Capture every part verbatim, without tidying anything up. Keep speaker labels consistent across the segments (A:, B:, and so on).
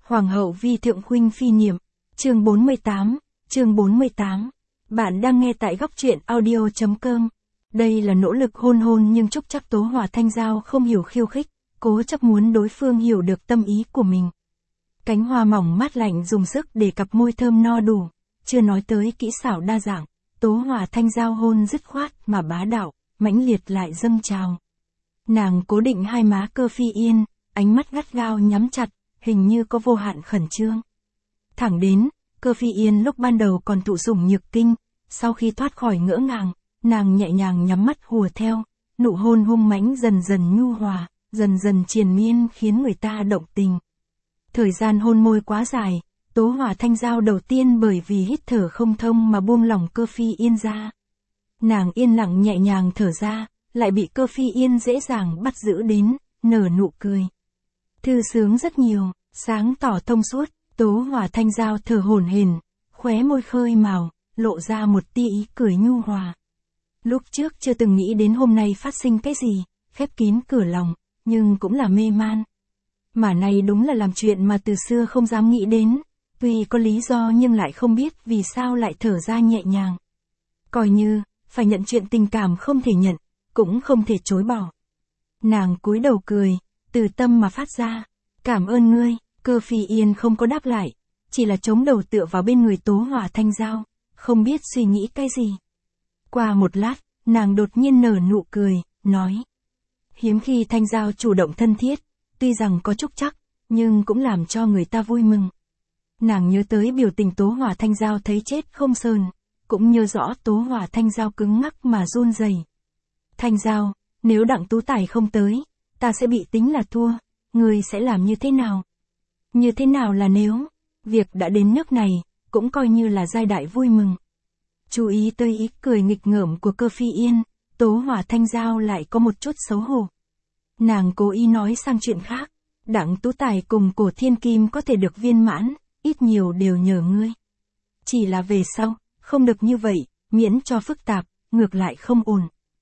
A: Hoàng hậu vi thượng huynh phi niệm, chương bốn mươi tám, chương bốn mươi tám. Bạn đang nghe tại góc truyện audio chấm com. Đây là nỗ lực hôn hôn nhưng Trúc chắc Tố Hòa Thanh Giao không hiểu khiêu khích, cố chấp muốn đối phương hiểu được tâm ý của mình. Cánh hoa mỏng mát lạnh dùng sức để cặp môi thơm no đủ, chưa nói tới kỹ xảo đa dạng, Tố Hòa Thanh Giao hôn dứt khoát mà bá đạo, mãnh liệt lại dâng trào. Nàng cố định hai má Cơ Phi Yên, ánh mắt gắt gao nhắm chặt, hình như có vô hạn khẩn trương. Thẳng đến, Cơ Phi Yên lúc ban đầu còn thụ sủng nhược kinh, sau khi thoát khỏi ngỡ ngàng, nàng nhẹ nhàng nhắm mắt hùa theo, nụ hôn hung mãnh dần dần nhu hòa, dần dần triền miên khiến người ta động tình. Thời gian hôn môi quá dài, Tố Hòa Thanh Giao đầu tiên bởi vì hít thở không thông mà buông lỏng Cơ Phi Yên ra. Nàng yên lặng nhẹ nhàng thở ra, lại bị Cơ Phi Yên dễ dàng bắt giữ đến, nở nụ cười. Thư sướng rất nhiều, sáng tỏ thông suốt, Tố Hòa Thanh Giao thở hổn hển, khóe môi khơi màu, lộ ra một tia ý cười nhu hòa. Lúc trước chưa từng nghĩ đến hôm nay phát sinh cái gì, khép kín cửa lòng, nhưng cũng là mê man. Mà này đúng là làm chuyện mà từ xưa không dám nghĩ đến, tuy có lý do nhưng lại không biết vì sao lại thở ra nhẹ nhàng. Coi như, phải nhận chuyện tình cảm không thể nhận, cũng không thể chối bỏ. Nàng cúi đầu cười, từ tâm mà phát ra, cảm ơn ngươi. Cơ Phi Yên không có đáp lại, chỉ là chống đầu tựa vào bên người Tố Hòa Thanh Giao, không biết suy nghĩ cái gì. Qua một lát, nàng đột nhiên nở nụ cười, nói. Hiếm khi Thanh Giao chủ động thân thiết, tuy rằng có trúc chắc, nhưng cũng làm cho người ta vui mừng. Nàng nhớ tới biểu tình Tố Hòa Thanh Giao thấy chết không sờn, cũng nhớ rõ Tố Hòa Thanh Giao cứng ngắc mà run rẩy. Thanh Giao, nếu Đặng Tú Tài không tới, ta sẽ bị tính là thua, ngươi sẽ làm như thế nào? Như thế nào là nếu, việc đã đến nước này, cũng coi như là giai đại vui mừng. Chú ý tới ý cười nghịch ngợm của Cơ Phi Yên, Tố Hòa Thanh Giao lại có một chút xấu hổ. Nàng cố ý nói sang chuyện khác, Đặng Tú Tài cùng Cổ Thiên Kim có thể được viên mãn, ít nhiều đều nhờ ngươi. Chỉ là về sau, không được như vậy, miễn cho phức tạp, ngược lại không ổn.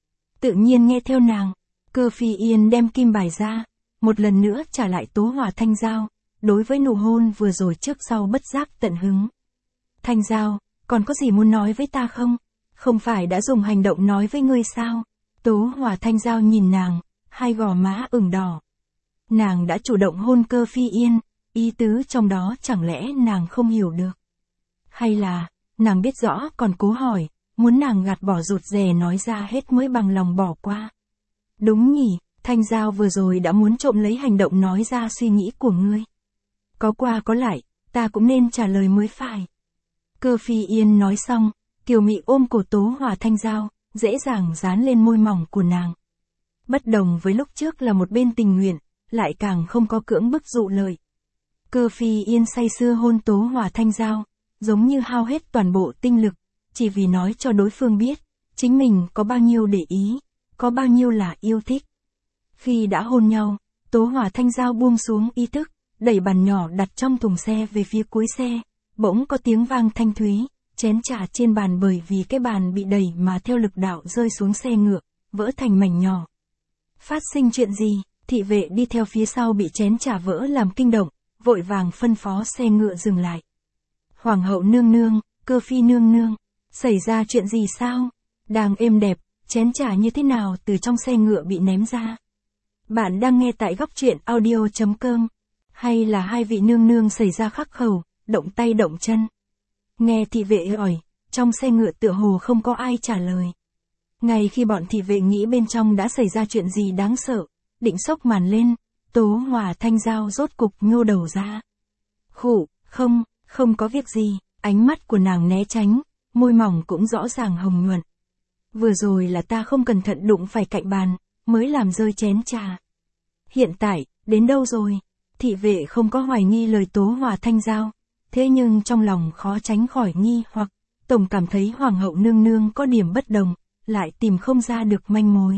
A: Tự nhiên nghe theo nàng, Cơ Phi Yên đem kim bài ra, một lần nữa trả lại Tố Hòa Thanh Giao. Đối với nụ hôn vừa rồi trước sau bất giác tận hứng. Thanh Giao, còn có gì muốn nói với ta không? Không phải đã dùng hành động nói với ngươi sao? Tố Hòa Thanh Giao nhìn nàng, hai gò má ửng đỏ. Nàng đã chủ động hôn Cơ Phi Yên, ý tứ trong đó chẳng lẽ nàng không hiểu được? Hay là, nàng biết rõ còn cố hỏi, muốn nàng gạt bỏ rụt rè nói ra hết mới bằng lòng bỏ qua? Đúng nhỉ, Thanh Giao vừa rồi đã muốn trộm lấy hành động nói ra suy nghĩ của ngươi. Có qua có lại, ta cũng nên trả lời mới phải. Cơ Phi Yên nói xong, kiều mị ôm cổ Tố Hòa Thanh Giao, dễ dàng dán lên môi mỏng của nàng. Bất đồng với lúc trước là một bên tình nguyện, lại càng không có cưỡng bức dụ lời. Cơ Phi Yên say sưa hôn Tố Hòa Thanh Giao, giống như hao hết toàn bộ tinh lực, chỉ vì nói cho đối phương biết, chính mình có bao nhiêu để ý, có bao nhiêu là yêu thích. Khi đã hôn nhau, Tố Hòa Thanh Giao buông xuống ý thức, đẩy bàn nhỏ đặt trong thùng xe về phía cuối xe, bỗng có tiếng vang thanh thúy, chén trà trên bàn bởi vì cái bàn bị đẩy mà theo lực đạo rơi xuống xe ngựa, vỡ thành mảnh nhỏ. Phát sinh chuyện gì? Thị vệ đi theo phía sau bị chén trà vỡ làm kinh động, vội vàng phân phó xe ngựa dừng lại. Hoàng hậu nương nương, Cơ Phi nương nương, xảy ra chuyện gì sao? Đang êm đẹp, chén trà như thế nào từ trong xe ngựa bị ném ra? Bạn đang nghe tại góc truyện audio chấm com. Hay là hai vị nương nương xảy ra khắc khẩu, động tay động chân? Nghe thị vệ hỏi, trong xe ngựa tựa hồ không có ai trả lời. Ngay khi bọn thị vệ nghĩ bên trong đã xảy ra chuyện gì đáng sợ, định xốc màn lên, Tố Hòa Thanh Giao rốt cục nhô đầu ra. Khụ, không, không có việc gì, ánh mắt của nàng né tránh, môi mỏng cũng rõ ràng hồng nhuận. Vừa rồi là ta không cẩn thận đụng phải cạnh bàn, mới làm rơi chén trà. Hiện tại, đến đâu rồi? Thị vệ không có hoài nghi lời Tố Hòa Thanh Giao, thế nhưng trong lòng khó tránh khỏi nghi hoặc, tổng cảm thấy Hoàng hậu nương nương có điểm bất đồng, lại tìm không ra được manh mối.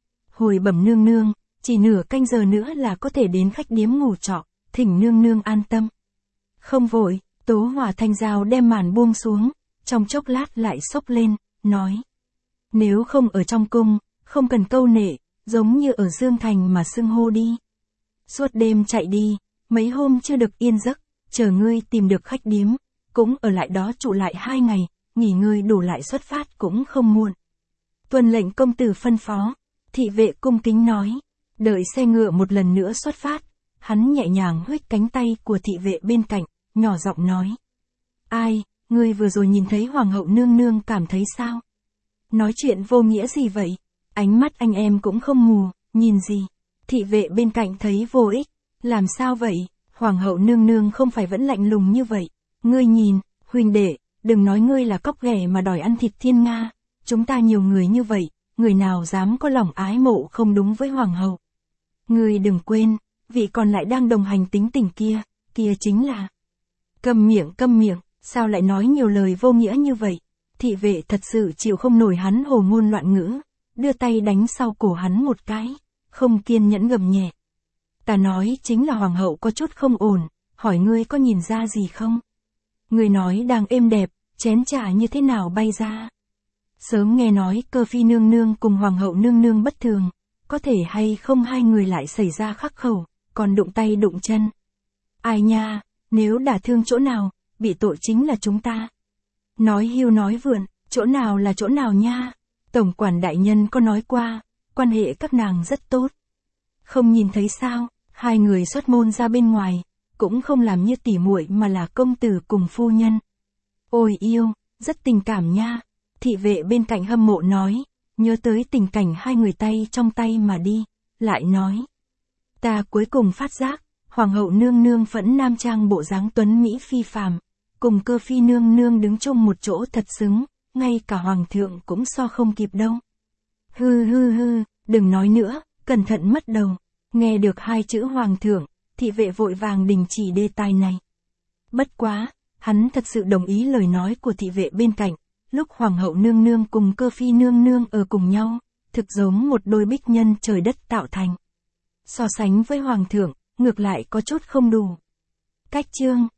A: Hồi bẩm nương nương, chỉ nửa canh giờ nữa là có thể đến khách điếm ngủ trọ, thỉnh nương nương an tâm. Không vội, Tố Hòa Thanh Giao đem màn buông xuống, trong chốc lát lại xốc lên, nói. Nếu không ở trong cung, không cần câu nệ, giống như ở Dương Thành mà xưng hô đi. Suốt đêm chạy đi, mấy hôm chưa được yên giấc, chờ ngươi tìm được khách điếm, cũng ở lại đó trụ lại hai ngày, nghỉ ngơi đủ lại xuất phát cũng không muộn. Tuân lệnh công tử phân phó, thị vệ cung kính nói, đợi xe ngựa một lần nữa xuất phát, hắn nhẹ nhàng huých cánh tay của thị vệ bên cạnh, nhỏ giọng nói. Ai, ngươi vừa rồi nhìn thấy hoàng hậu nương nương cảm thấy sao? Nói chuyện vô nghĩa gì vậy? Ánh mắt anh em cũng không mù, nhìn gì? Thị vệ bên cạnh thấy vô ích, làm sao vậy? Hoàng hậu nương nương không phải vẫn lạnh lùng như vậy. Ngươi nhìn, huynh đệ, đừng nói ngươi là cóc ghẻ mà đòi ăn thịt thiên nga. Chúng ta nhiều người như vậy, người nào dám có lòng ái mộ không đúng với hoàng hậu. Ngươi đừng quên, vị còn lại đang đồng hành tính tình kia, kia chính là... Câm miệng câm miệng, sao lại nói nhiều lời vô nghĩa như vậy? Thị vệ thật sự chịu không nổi hắn hồ ngôn loạn ngữ, đưa tay đánh sau cổ hắn một cái, không kiên nhẫn gầm nhẹ. Ta nói chính là hoàng hậu có chút không ổn, hỏi ngươi có nhìn ra gì không? Ngươi nói đang êm đẹp, chén trà như thế nào bay ra? Sớm nghe nói cơ phi nương nương cùng hoàng hậu nương nương bất thường, có thể hay không hai người lại xảy ra khắc khẩu, còn đụng tay đụng chân. Ai nha, nếu đả thương chỗ nào, bị tội chính là chúng ta. Nói hưu nói vượn, chỗ nào là chỗ nào nha? Tổng quản đại nhân có nói qua, quan hệ các nàng rất tốt. Không nhìn thấy sao, hai người xuất môn ra bên ngoài, cũng không làm như tỉ muội mà là công tử cùng phu nhân. Ôi yêu, rất tình cảm nha. Thị vệ bên cạnh hâm mộ nói, nhớ tới tình cảnh hai người tay trong tay mà đi, lại nói. Ta cuối cùng phát giác, hoàng hậu nương nương phẫn nam trang bộ dáng tuấn Mỹ phi phàm, cùng cơ phi nương nương đứng chung một chỗ thật xứng, ngay cả hoàng thượng cũng so không kịp đâu. Hư hư hư, đừng nói nữa, cẩn thận mất đầu. Nghe được hai chữ hoàng thượng, thị vệ vội vàng đình chỉ đề tài này. Bất quá, hắn thật sự đồng ý lời nói của thị vệ bên cạnh, lúc hoàng hậu nương nương cùng cơ phi nương nương ở cùng nhau, thực giống một đôi bích nhân trời đất tạo thành. So sánh với hoàng thượng, ngược lại có chút không đủ. Cách chương